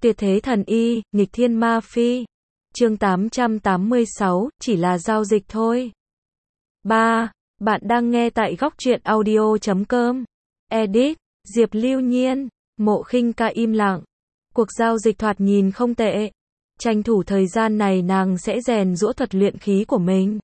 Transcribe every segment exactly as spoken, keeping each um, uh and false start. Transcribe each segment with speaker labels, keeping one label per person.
Speaker 1: Tuyệt thế thần y, nghịch thiên ma phi. Chương tám trăm tám mươi sáu, chỉ là giao dịch thôi. ba. Bạn đang nghe tại góc truyện audio chấm com. Edit, Diệp Lưu Nhiên. Mộ Khinh Ca im lặng. Cuộc giao dịch thoạt nhìn không tệ. Tranh thủ thời gian này nàng sẽ rèn giũa thuật luyện khí của mình.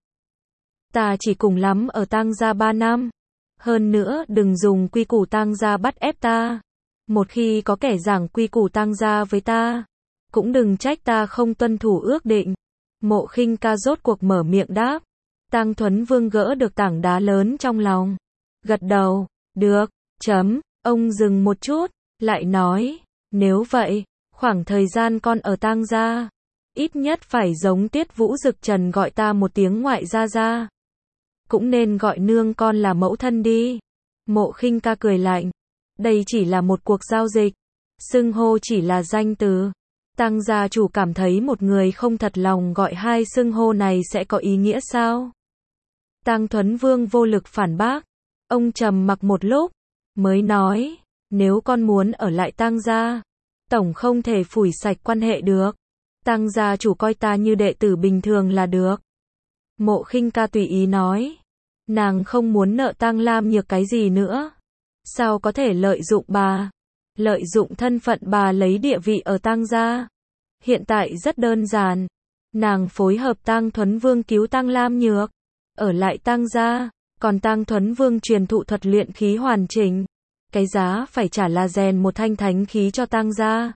Speaker 1: Ta chỉ cùng lắm ở Tang gia ba năm. Hơn nữa đừng dùng quy củ Tang gia bắt ép ta. Một khi có kẻ giảng quy củ Tang gia với ta, cũng đừng trách ta không tuân thủ ước định. Mộ Khinh Ca rốt cuộc mở miệng đáp. Tang Thuấn Vương gỡ được tảng đá lớn trong lòng. Gật đầu, được, chấm, ông dừng một chút, lại nói, nếu vậy, khoảng thời gian con ở Tang gia, ít nhất phải giống Tiết Vũ Dực Trần gọi ta một tiếng ngoại gia gia. Cũng nên gọi nương con là mẫu thân đi. Mộ Khinh Ca cười lạnh. Đây chỉ là một cuộc giao dịch. Xưng hô chỉ là danh từ. Tang gia chủ cảm thấy một người không thật lòng gọi hai xưng hô này sẽ có ý nghĩa sao? Tang Thuấn Vương vô lực phản bác. Ông trầm mặc một lúc, mới nói, nếu con muốn ở lại Tang gia, tổng không thể phủi sạch quan hệ được. Tang gia chủ coi ta như đệ tử bình thường là được. Mộ Khinh Ca tùy ý nói, nàng không muốn nợ Tang Lam Nhược cái gì nữa. Sao có thể lợi dụng bà? Lợi dụng thân phận bà lấy địa vị ở Tang gia. Hiện tại rất đơn giản. Nàng phối hợp Tang Thuấn Vương cứu Tang Lam Nhược, ở lại Tang gia, còn Tang Thuấn Vương truyền thụ thuật luyện khí hoàn chỉnh. Cái giá phải trả là rèn một thanh thánh khí cho Tang gia.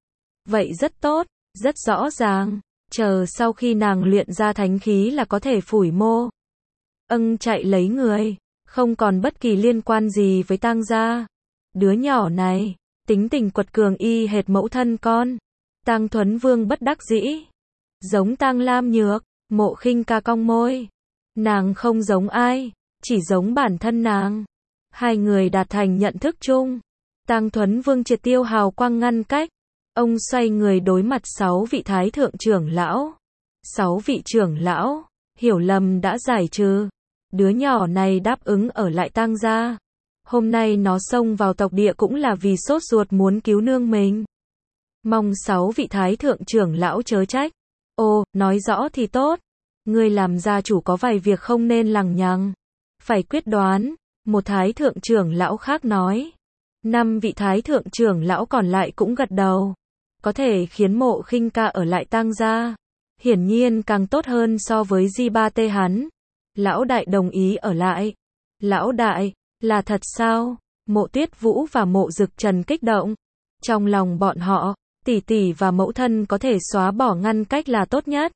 Speaker 1: Vậy rất tốt, rất rõ ràng. Chờ sau khi nàng luyện ra thánh khí là có thể phủi mô âng chạy lấy người, không còn bất kỳ liên quan gì với Tang gia. Đứa nhỏ này, tính tình quật cường y hệt mẫu thân con. Tang Thuấn Vương bất đắc dĩ. Giống Tang Lam Nhược. Mộ Khinh Ca cong môi. Nàng không giống ai, chỉ giống bản thân nàng. Hai người đạt thành nhận thức chung. Tang Thuấn Vương triệt tiêu hào quang ngăn cách. Ông xoay người đối mặt sáu vị thái thượng trưởng lão. Sáu vị trưởng lão, hiểu lầm đã giải trừ. Đứa nhỏ này đáp ứng ở lại Tang gia. Hôm nay nó xông vào tộc địa cũng là vì sốt ruột muốn cứu nương mình. Mong sáu vị thái thượng trưởng lão chớ trách. Ồ, nói rõ thì tốt. Ngươi làm gia chủ có vài việc không nên lằng nhằng. Phải quyết đoán. Một thái thượng trưởng lão khác nói. Năm vị thái thượng trưởng lão còn lại cũng gật đầu. Có thể khiến Mộ Khinh Ca ở lại Tang gia, hiển nhiên càng tốt hơn so với Di Ba Tê hắn. Lão đại đồng ý ở lại. Lão đại, là thật sao? Mộ Tuyết Vũ và Mộ Dực Trần kích động. Trong lòng bọn họ, tỷ tỷ và mẫu thân có thể xóa bỏ ngăn cách là tốt nhất.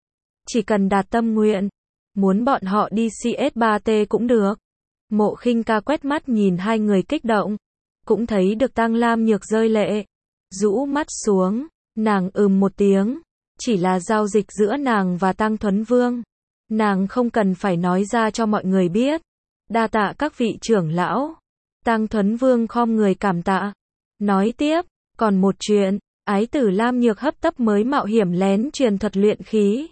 Speaker 1: Chỉ cần đạt tâm nguyện, muốn bọn họ đi xê ét ba tê cũng được. Mộ Khinh Ca quét mắt nhìn hai người kích động, cũng thấy được Tang Lam Nhược rơi lệ. Rũ mắt xuống, nàng ừm một tiếng, chỉ là giao dịch giữa nàng và Tang Thuấn Vương. Nàng không cần phải nói ra cho mọi người biết. Đa tạ các vị trưởng lão. Tang Thuấn Vương khom người cảm tạ. Nói tiếp, còn một chuyện, ái tử Lam Nhược hấp tấp mới mạo hiểm lén truyền thuật luyện khí.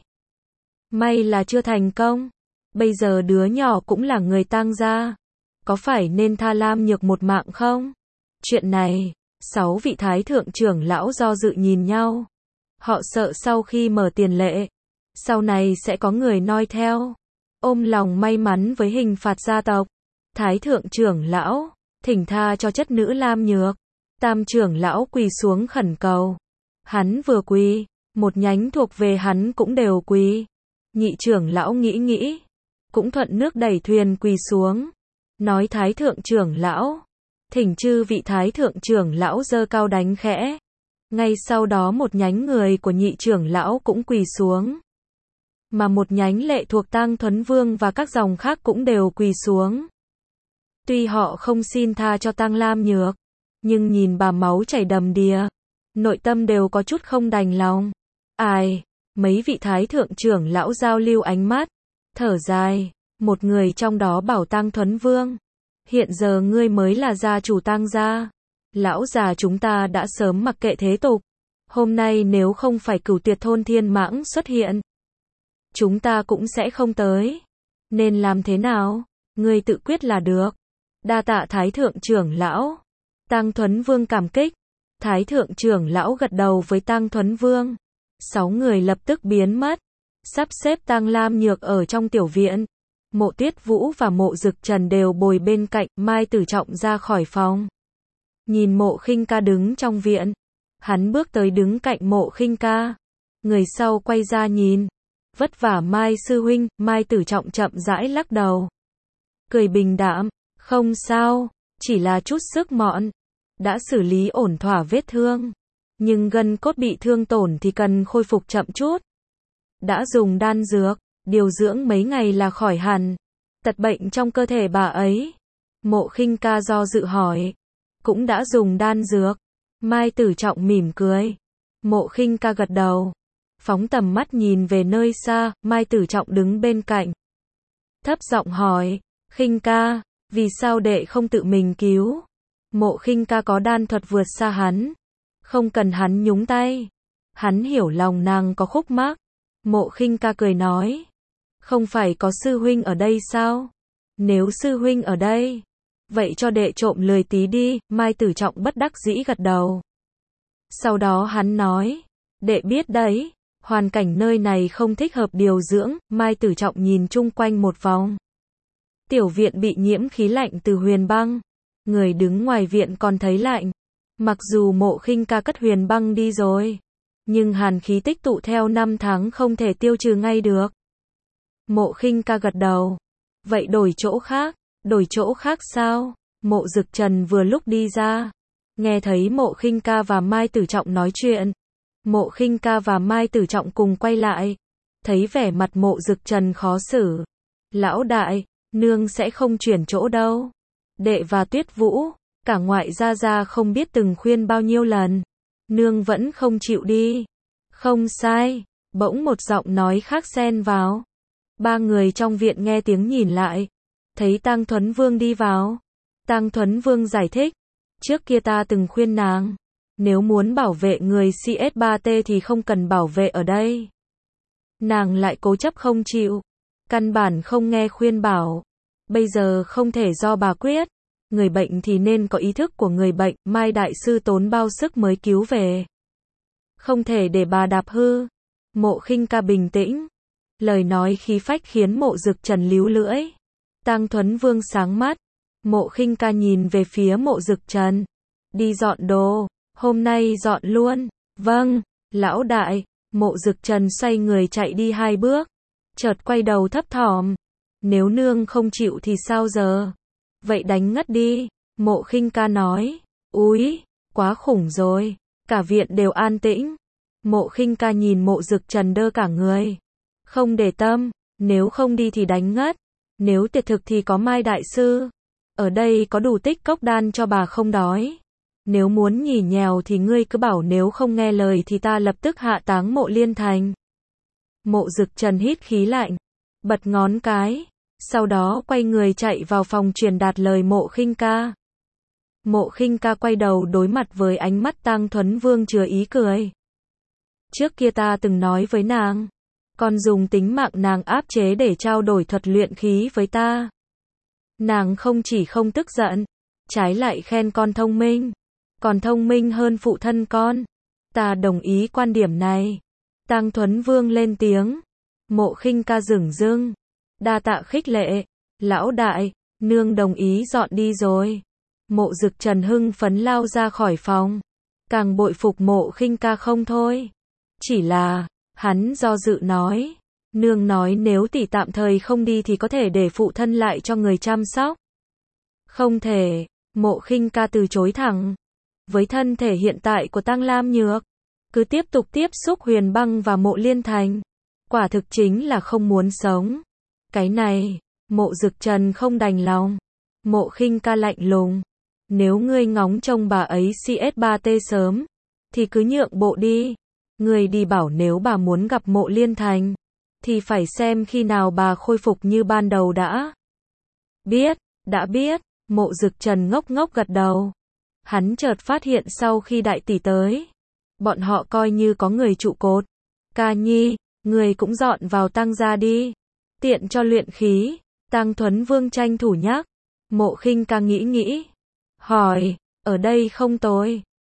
Speaker 1: May là chưa thành công. Bây giờ đứa nhỏ cũng là người Tang gia. Có phải nên tha Lam Nhược một mạng không? Chuyện này, sáu vị thái thượng trưởng lão do dự nhìn nhau. Họ sợ sau khi mở tiền lệ, sau này sẽ có người noi theo. Ôm lòng may mắn với hình phạt gia tộc. Thái thượng trưởng lão, thỉnh tha cho chất nữ Lam Nhược. Tam trưởng lão quỳ xuống khẩn cầu. Hắn vừa quỳ, một nhánh thuộc về hắn cũng đều quỳ. Nhị trưởng lão nghĩ nghĩ, cũng thuận nước đẩy thuyền quỳ xuống. Nói thái thượng trưởng lão, thỉnh chư vị thái thượng trưởng lão giơ cao đánh khẽ. Ngay sau đó một nhánh người của nhị trưởng lão cũng quỳ xuống. Mà một nhánh lệ thuộc Tang Thuấn Vương và các dòng khác cũng đều quỳ xuống. Tuy họ không xin tha cho Tang Lam Nhược, nhưng nhìn bà máu chảy đầm đìa, nội tâm đều có chút không đành lòng. Ai, mấy vị thái thượng trưởng lão giao lưu ánh mắt, thở dài, một người trong đó bảo Tang Thuấn Vương, hiện giờ ngươi mới là gia chủ Tang gia. Lão già chúng ta đã sớm mặc kệ thế tục. Hôm nay nếu không phải Cửu Tuyệt thôn Thiên Mãng xuất hiện, chúng ta cũng sẽ không tới. Nên làm thế nào? Ngươi tự quyết là được. Đa tạ thái thượng trưởng lão. Tang Thuấn Vương cảm kích. Thái thượng trưởng lão gật đầu với Tang Thuấn Vương. Sáu người lập tức biến mất. Sắp xếp Tang Lam Nhược ở trong tiểu viện. Mộ Tuyết Vũ và Mộ Dực Trần đều bồi bên cạnh, Mai Tử Trọng ra khỏi phòng. Nhìn Mộ Khinh Ca đứng trong viện. Hắn bước tới đứng cạnh Mộ Khinh Ca. Người sau quay ra nhìn. Vất vả Mai sư huynh, Mai Tử Trọng chậm rãi lắc đầu. Cười bình đạm, không sao, chỉ là chút sức mọn. Đã xử lý ổn thỏa vết thương. Nhưng gân cốt bị thương tổn thì cần khôi phục chậm chút. Đã dùng đan dược, điều dưỡng mấy ngày là khỏi hẳn. Tật bệnh trong cơ thể bà ấy. Mộ Khinh Ca do dự hỏi. Cũng đã dùng đan dược. Mai Tử Trọng mỉm cười. Mộ Khinh Ca gật đầu. Phóng tầm mắt nhìn về nơi xa, Mai Tử Trọng đứng bên cạnh. Thấp giọng hỏi, Khinh Ca, vì sao đệ không tự mình cứu? Mộ Khinh Ca có đan thuật vượt xa hắn. Không cần hắn nhúng tay. Hắn hiểu lòng nàng có khúc mắc. Mộ Khinh Ca cười nói. Không phải có sư huynh ở đây sao? Nếu sư huynh ở đây, vậy cho đệ trộm lười tí đi, Mai Tử Trọng bất đắc dĩ gật đầu. Sau đó hắn nói, đệ biết đấy, hoàn cảnh nơi này không thích hợp điều dưỡng, Mai Tử Trọng nhìn chung quanh một vòng. Tiểu viện bị nhiễm khí lạnh từ huyền băng. Người đứng ngoài viện còn thấy lạnh. Mặc dù Mộ Khinh Ca cất huyền băng đi rồi, nhưng hàn khí tích tụ theo năm tháng không thể tiêu trừ ngay được. Mộ Khinh Ca gật đầu. Vậy đổi chỗ khác, đổi chỗ khác sao? Mộ Dực Trần vừa lúc đi ra. Nghe thấy Mộ Khinh Ca và Mai Tử Trọng nói chuyện. Mộ Khinh Ca và Mai Tử Trọng cùng quay lại. Thấy vẻ mặt Mộ Dực Trần khó xử. Lão đại, nương sẽ không chuyển chỗ đâu. Đệ và Tuyết Vũ, cả ngoại gia gia không biết từng khuyên bao nhiêu lần. Nương vẫn không chịu đi. Không sai, bỗng một giọng nói khác xen vào. Ba người trong viện nghe tiếng nhìn lại. Thấy Tang Thuấn Vương đi vào. Tang Thuấn Vương giải thích. Trước kia ta từng khuyên nàng. Nếu muốn bảo vệ người C S ba T thì không cần bảo vệ ở đây. Nàng lại cố chấp không chịu. Căn bản không nghe khuyên bảo. Bây giờ không thể do bà quyết. Người bệnh thì nên có ý thức của người bệnh. Mai đại sư tốn bao sức mới cứu về. Không thể để bà đạp hư. Mộ Khinh Ca bình tĩnh. Lời nói khí phách khiến Mộ Dực Trần líu lưỡi. Tang Thuấn Vương sáng mắt. Mộ Khinh Ca nhìn về phía Mộ Dực Trần. Đi dọn đồ. Hôm nay dọn luôn. Vâng, lão đại. Mộ Dực Trần xoay người chạy đi hai bước. Chợt quay đầu thấp thỏm. Nếu nương không chịu thì sao giờ? Vậy đánh ngất đi. Mộ Khinh Ca nói. Úi, quá khủng rồi. Cả viện đều an tĩnh. Mộ Khinh Ca nhìn Mộ Dực Trần đơ cả người. Không để tâm. Nếu không đi thì đánh ngất. Nếu tuyệt thực thì có Mai đại sư. Ở đây có đủ tích cốc đan cho bà không đói. Nếu muốn nhỉ nhèo thì ngươi cứ bảo, nếu không nghe lời thì ta lập tức hạ táng Mộ Liên Thành. Mộ Dực Trần hít khí lạnh. Bật ngón cái. Sau đó quay người chạy vào phòng truyền đạt lời Mộ Khinh Ca. Mộ Khinh Ca quay đầu đối mặt với ánh mắt Tang Thuấn Vương chứa ý cười. Trước kia ta từng nói với nàng. Con dùng tính mạng nàng áp chế để trao đổi thuật luyện khí với ta. Nàng không chỉ không tức giận. Trái lại khen con thông minh. Còn thông minh hơn phụ thân con. Ta đồng ý quan điểm này. Tang Thuấn Vương lên tiếng. Mộ Khinh Ca dửng dưng. Đa tạ khích lệ. Lão đại, nương đồng ý dọn đi rồi. Mộ Dực Trần hưng phấn lao ra khỏi phòng. Càng bội phục Mộ Khinh Ca không thôi. Chỉ là, hắn do dự nói. Nương nói nếu tỷ tạm thời không đi thì có thể để phụ thân lại cho người chăm sóc. Không thể. Mộ Khinh Ca từ chối thẳng. Với thân thể hiện tại của Tang Lam Nhược, cứ tiếp tục tiếp xúc huyền băng và Mộ Liên Thành. Quả thực chính là không muốn sống. Cái này, Mộ Dực Trần không đành lòng. Mộ Khinh Ca lạnh lùng. Nếu ngươi ngóng trông bà ấy C S ba T sớm, thì cứ nhượng bộ đi. Ngươi đi bảo nếu bà muốn gặp Mộ Liên Thành, thì phải xem khi nào bà khôi phục như ban đầu đã. Biết, đã biết. Mộ Dực Trần ngốc ngốc gật đầu. Hắn chợt phát hiện sau khi đại tỷ tới, bọn họ coi như có người trụ cột. Ca Nhi, người cũng dọn vào Tang gia đi. Tiện cho luyện khí. Tang Thuấn Vương tranh thủ nhắc. Mộ Khinh Ca nghĩ nghĩ. Hỏi, ở đây không tồi.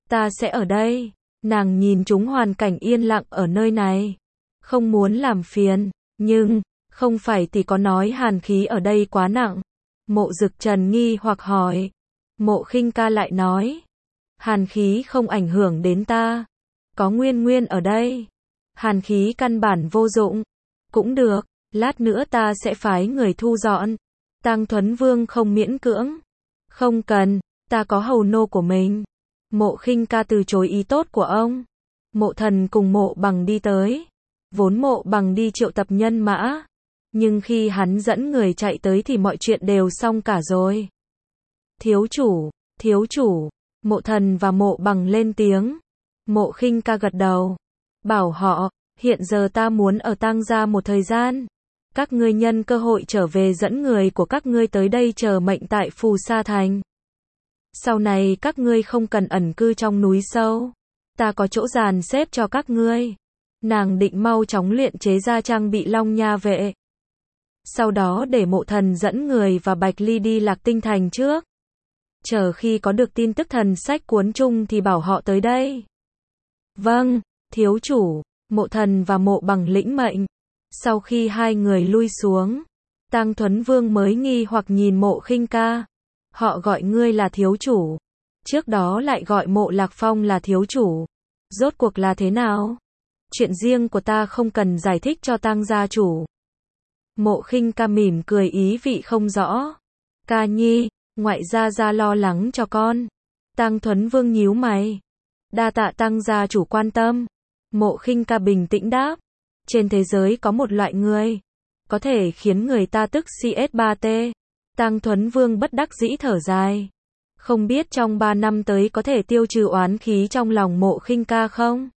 Speaker 1: Ta sẽ ở đây. Nàng nhìn chúng hoàn cảnh yên lặng ở nơi này. Không muốn làm phiền, nhưng, không phải tỷ có nói hàn khí ở đây quá nặng. Mộ Dực Trần nghi hoặc hỏi. Mộ Khinh Ca lại nói. Hàn khí không ảnh hưởng đến ta. Có Nguyên Nguyên ở đây. Hàn khí căn bản vô dụng. Cũng được, lát nữa ta sẽ phái người thu dọn. Tang Thuấn Vương không miễn cưỡng. Không cần, ta có hầu nô của mình. Mộ Khinh Ca từ chối ý tốt của ông. Mộ Thần cùng Mộ Bằng đi tới. Vốn Mộ Bằng đi triệu tập nhân mã. Nhưng khi hắn dẫn người chạy tới thì mọi chuyện đều xong cả rồi. Thiếu chủ, thiếu chủ. Mộ Thần và Mộ Bằng lên tiếng. Mộ Khinh Ca gật đầu. Bảo họ, hiện giờ ta muốn ở Tang gia một thời gian. Các ngươi nhân cơ hội trở về dẫn người của các ngươi tới đây chờ mệnh tại Phù Sa Thành. Sau này các ngươi không cần ẩn cư trong núi sâu. Ta có chỗ dàn xếp cho các ngươi. Nàng định mau chóng luyện chế ra trang bị Long Nha vệ. Sau đó để Mộ Thần dẫn người và Bạch Ly đi Lạc Tinh Thành trước. Chờ khi có được tin tức thần sách cuốn chung thì bảo họ tới đây. Vâng, thiếu chủ. Mộ Thần và Mộ Bằng lĩnh mệnh. Sau khi hai người lui xuống, Tang Thuấn Vương mới nghi hoặc nhìn Mộ Khinh Ca. Họ gọi ngươi là thiếu chủ. Trước đó lại gọi Mộ Lạc Phong là thiếu chủ. Rốt cuộc là thế nào? Chuyện riêng của ta không cần giải thích cho Tang gia chủ. Mộ Khinh Ca mỉm cười ý vị không rõ. Ca nhi, ngoại gia gia lo lắng cho con. Tang Thuấn Vương nhíu mày. Đa tạ Tang gia chủ quan tâm. Mộ Khinh Ca bình tĩnh đáp. Trên thế giới có một loại người, có thể khiến người ta tức C S ba T. Tang Thuấn Vương bất đắc dĩ thở dài. Không biết trong ba năm tới có thể tiêu trừ oán khí trong lòng Mộ Khinh Ca không?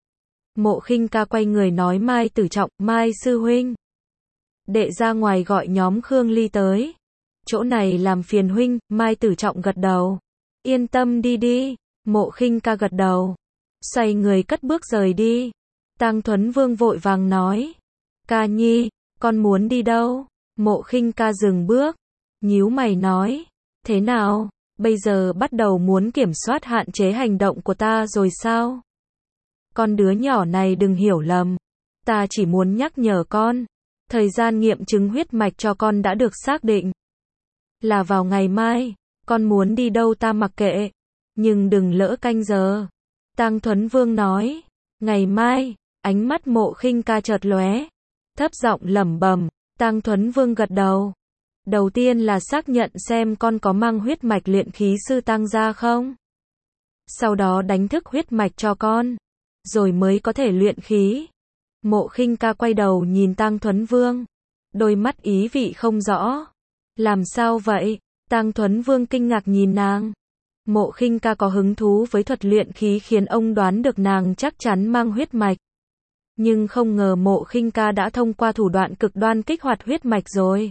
Speaker 1: Mộ Khinh Ca quay người nói Mai Tử Trọng, Mai sư huynh. Đệ ra ngoài gọi nhóm Khương Ly tới. Chỗ này làm phiền huynh, Mai Tử Trọng gật đầu. Yên tâm đi đi, Mộ Khinh Ca gật đầu. Xoay người cất bước rời đi. Tang Thuấn Vương vội vàng nói. Ca nhi, con muốn đi đâu? Mộ Khinh Ca dừng bước. Nhíu mày nói. Thế nào, bây giờ bắt đầu muốn kiểm soát hạn chế hành động của ta rồi sao? Con đứa nhỏ này đừng hiểu lầm. Ta chỉ muốn nhắc nhở con. Thời gian nghiệm chứng huyết mạch cho con đã được xác định. Là vào ngày mai. Con muốn đi đâu ta mặc kệ. Nhưng đừng lỡ canh giờ. Tang Thuấn Vương nói. Ngày mai. Ánh mắt Mộ Khinh Ca chợt lóe. Thấp giọng lẩm bẩm. Tang Thuấn Vương gật đầu. Đầu tiên là xác nhận xem con có mang huyết mạch luyện khí sư Tang gia không. Sau đó đánh thức huyết mạch cho con. Rồi mới có thể luyện khí. Mộ Khinh Ca quay đầu nhìn Tang Thuấn Vương. Đôi mắt ý vị không rõ. Làm sao vậy? Tang Thuấn Vương kinh ngạc nhìn nàng. Mộ Khinh Ca có hứng thú với thuật luyện khí khiến ông đoán được nàng chắc chắn mang huyết mạch. Nhưng không ngờ Mộ Khinh Ca đã thông qua thủ đoạn cực đoan kích hoạt huyết mạch rồi.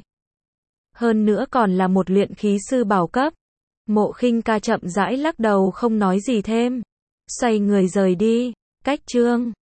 Speaker 1: Hơn nữa còn là một luyện khí sư bảo cấp. Mộ Khinh Ca chậm rãi lắc đầu không nói gì thêm. Xoay người rời đi. Cách chương